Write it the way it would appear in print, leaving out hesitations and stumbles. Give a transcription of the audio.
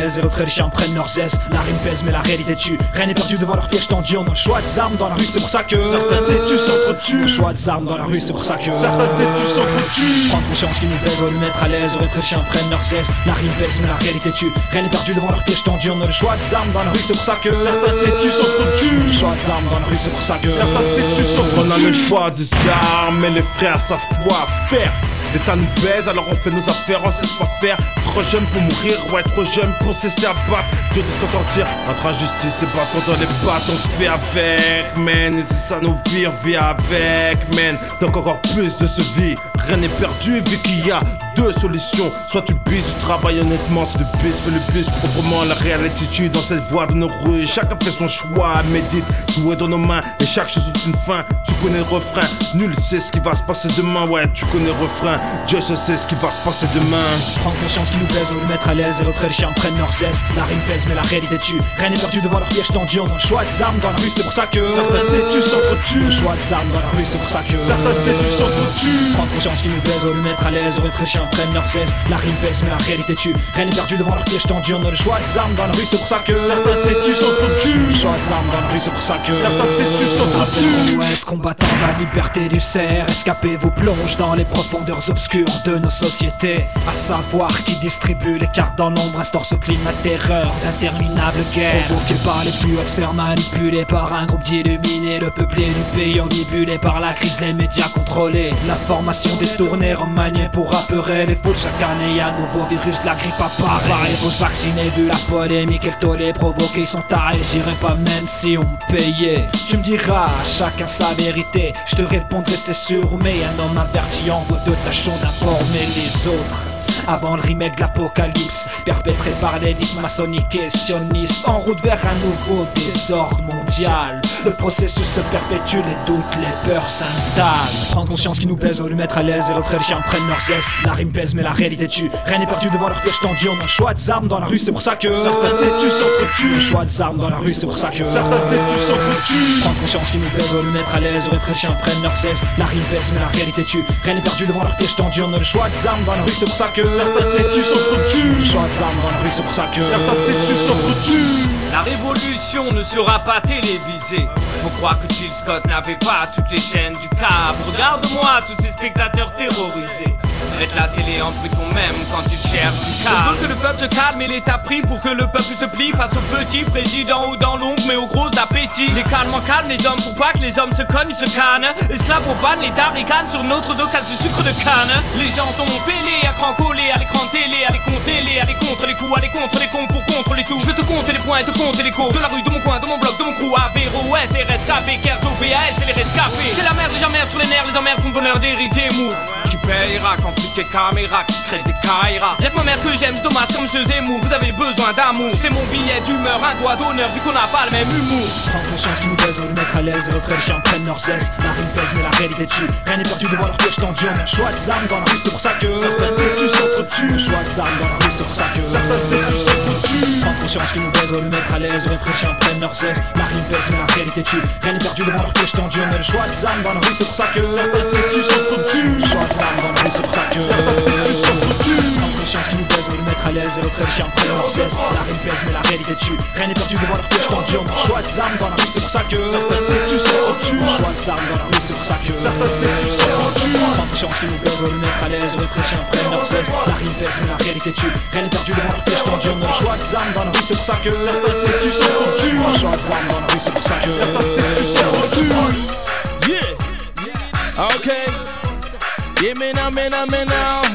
l'aise et refraient les chiens prennent leurs aises. La rime pèse mais la réalité tue. Rien n'est perdu devant leur piège tendu. On a le choix des armes dans la rue, c'est pour ça que certains têtus s'entretuent. Le choix des armes dans la rue, c'est pour ça que certains têtus s'entretuent. Prendre conscience qu'ils nous plaisent, on nous mettre à l'aise. Refraient les chiens prennent leurs aises. La rime pèse mais la réalité tue. Rien n'est perdu devant leur piège tendu. On a le choix des armes dans la rue, c'est pour ça que certains têtus s'entretuent. Le choix des armes dans la rue, c'est pour ça que certains têtus s'entretuent. On a le choix des armes et les frères savent quoi faire. L'État nous baise, alors on fait nos affaires, on sait pas faire. Trop jeune pour mourir, ouais, trop jeune pour cesser à battre. Dieu de s'en sortir, entre injustice et bâton dans les pattes. On fait avec, man, et c'est ça nos vies, on vit avec, man. Donc encore plus de ce vie, rien n'est perdu vu qu'il y a deux solutions. Soit tu bises, tu travailles honnêtement, c'est le bis, fais le plus proprement. La réalité tue dans cette voie de nos rues. Chacun fait son choix, médite, tout est dans nos mains. Et chaque chose a une fin, tu connais le refrain. Nul sait ce qui va se passer demain, ouais, tu connais le refrain. Dieu seul sait ce qui va se passer demain. Prendre conscience qu'ils nous plaisent, on nous mettre à l'aise. Et refraient les chiens prennent leurs aises. La rime pèse mais la réalité tue. Rien n'est perdu devant leur piège tendu. On a le choix des armes dans la rue, c'est pour ça que certains têtus s'entretuent. Le choix des armes dans la rue, c'est pour ça que certains têtus s'entretuent. Prendre conscience qu'ils nous plaisent, on nous mettre à l'aise. Et refraient les chiens prennent leurs aises. La rime pèse mais la réalité tue. Rien n'est perdu devant leur piège tendu. On a le choix des armes dans la rue, c'est pour ça que certains têtus s'entretuent. Le choix des armes dans la rue, c'est pour ça que certains têtus s'entretuent. Ouest, combattant la liberté du cerf, escapez vous plonge dans les profondeurs obscures de nos sociétés. À savoir qui distribue les cartes dans l'ombre, instaure ce climat de terreur, d'interminable guerre. Provoqué par les plus hautes sphères, manipulé par un groupe d'illuminés. Le peuplé du pays omnibulé par la crise, les médias contrôlés. L'information détournée, remaniée pour apeurer les foules. Chaque année y'a un nouveau virus, la grippe apparaît. Faut se vacciner vu la polémique et le tollé provoqué. Ils sont tarés, j'irai pas même si on me payait. Tu me diras, chacun sa vérité. Je te répondrai c'est sûr, mais un homme averti en vaut de tâchons d'informer les autres. Avant le remake de l'apocalypse, perpétré par l'élite maçonnique et sioniste, en route vers un nouveau désordre mondial. Le processus se perpétue, les doutes, les peurs s'installent. Prendre conscience qu'ils nous plaisent, on nous mettre à l'aise. Et refraient les chiens prennent leurs aises. La rime pèse mais la réalité tue. Rien n'est perdu devant leur piège tendu. On a le choix des armes dans la rue, c'est pour ça que certains têtus s'entretuent. Le choix des armes dans la rue, c'est pour ça que certains têtus s'entretuent. Prendre conscience qu'ils nous plaisent, on nous mettre à l'aise. Et refraient les chiens prennent leurs aises. La rime pèse mais la réalité tue. Rien n'est perdu devant leur piège tendu. On a le choix des armes dans la rue, c'est pour ça que certains têtus s'entretuent. Le choix des armes dans la rue, c'est pour ça que certains têtus s'entretuent. La révolution ne sera pas télévisée. Faut croire que Jill Scott n'avait pas toutes les chaînes du câble. Regarde-moi tous ces spectateurs terrorisés. Mettre la télé en bruit même quand ils cherchent du câble. Je veux que le peuple se calme et l'État prie pour que le peuple se plie face au petit président ou dans l'ombre mais au gros appétit. Les calmes en calme les hommes pour pas que les hommes se cognent, ils se cannent. Esclaves au ban, l'État ricane sur notre dos casse du sucre de canne. Les gens sont fêlés à cran collé, à l'écran de télé, à les compter, aller contre les coups, aller contre les cons pour contre les tout. Je veux te compter les points et te compter les coups. De la rue, de mon coin, de mon bloc, de mon crew, Avero, SRSKP, Kerto, PAS et les rescapés. C'est la merde, les jamères sur les nerfs, les emmerdes font le bonheur d'héritiers mou. Qui payera quand plus que caméra, qui crée des caïras. Y'a que ma mère que j'aime, c'est dommage comme je Zemmour. Vous avez besoin d'amour, c'est mon billet d'humeur, un doigt d'honneur vu qu'on n'a pas le même humour. Prendre conscience qu'ils nous plaisent, on nous mettre à l'aise. Et refraient les chiens prennent leurs aises. La rime pèse mais la réalité tue. Rien n'est perdu devant leur piège tendu. On a le choix des armes dans la rue, c'est pour ça que certains têtus s'entretuent. Le choix des armes dans la rue, c'est pour ça que certains têtus s'entretuent. Prendre conscience qu'ils nous plaisent, on nous mettre à l'aise. Et refraient les chiens prennent leurs aises. La rime pèse mais la réalité tue. Rien n'est perdu devant leur piège tendu. On a le choix des armes dans la rue, c'est pour ça que certains têtus s'entretuent. Le choix des armes dans la rue, c'est pour ça que certains têtus s'entretuent. Prendre conscience qu'ils nous plaisent, on nous mettre à l'aise. Et refraient les chiens prennent leurs aises. La rime pèse mais la réalité tue. Rien n'est perdu devant leur piège tendu. On a le choix des armes dans la rue, c'est pour ça que certains têtus s'entretuent. Le choix des armes dans la rue, c'est pour ça que certains têtus s'entretuent. Prendre conscience qu'ils nous plaisent, on nous mettre à l'aise. Et refraient les chiens prennent leurs aises. La rime pèse mais la réalité tue. Rien n'est perdu devant leur piège tendu. On a le choix des armes dans la rue, c'est pour ça que certains têtus s'entretuent. Le choix des armes dans la rue, c'est pour ça que certains têtus s'entretuent. Yeah. Okay. Yeah, man, now.